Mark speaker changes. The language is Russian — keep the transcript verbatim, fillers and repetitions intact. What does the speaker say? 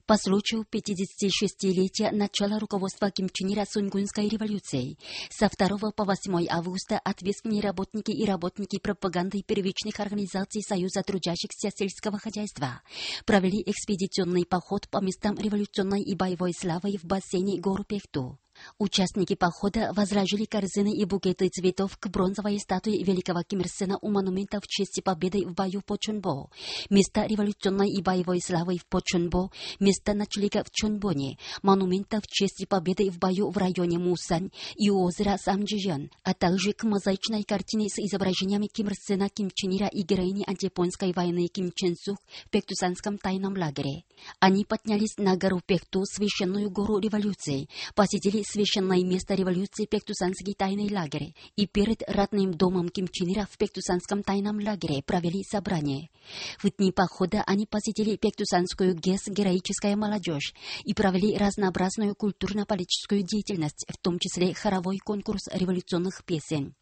Speaker 1: По случаю пятидесятишестилетия начала руководства Ким Чен Ира Сунгунской революции со второго по восьмое августа ответственные работники и работники пропаганды первичных организаций Союза трудящихся сельского хозяйства провели экспедиционный поход по местам революционной и боевой славы в бассейне гор Пехту. Участники похода возложили корзины и букеты цветов к бронзовой статуе великого Ким Ир Сена у монумента в честь победы в бою в Почунбо, место революционной и боевой славы в Почунбо, место ночлега в Чонбоне, монумента в честь победы в бою в районе Мусан и у озера Самджижан, а также к мозаичной картине с изображениями Ким Ир Сена, Ким Чен Ира и героини антияпонской войны Ким Чен Сук в Пехтусанском тайном лагере. Они поднялись на гору Пехту, священную гору революции, посетили священное место революции Пехтусанский тайный лагерь и перед родным домом Ким Чен Ира в Пехтусанском тайном лагере провели собрание. В дни похода они посетили Пехтусанскую ГЭС «Героическая молодежь» и провели разнообразную культурно-политическую деятельность, в том числе хоровой конкурс революционных песен.